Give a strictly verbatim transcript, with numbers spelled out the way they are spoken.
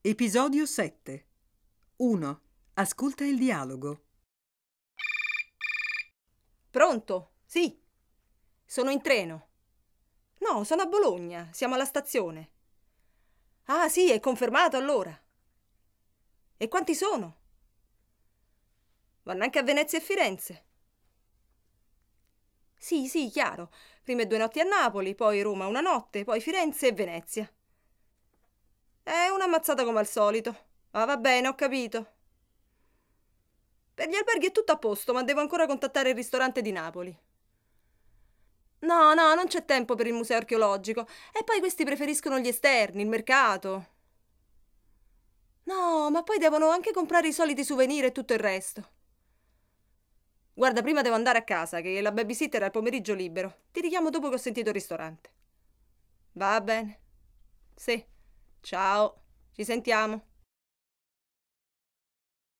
Episodio sette. uno. Ascolta il dialogo. Pronto? Sì. Sono in treno. No, sono a Bologna, siamo alla stazione. Ah, sì, è confermato allora. E quanti sono? Vanno anche a Venezia e Firenze. Sì, sì, chiaro. Prime due notti a Napoli, poi Roma una notte, poi Firenze e Venezia. È una ammazzata come al solito. Ah, va bene, ho capito. Per gli alberghi è tutto a posto, ma devo ancora contattare il ristorante di Napoli. No, no, non c'è tempo per il museo archeologico. E poi questi preferiscono gli esterni, il mercato. No, ma poi devono anche comprare i soliti souvenir e tutto il resto. Guarda, prima devo andare a casa, che la babysitter ha il pomeriggio libero. Ti richiamo dopo che ho sentito il ristorante. Va bene. Sì. Ciao. Ci sentiamo.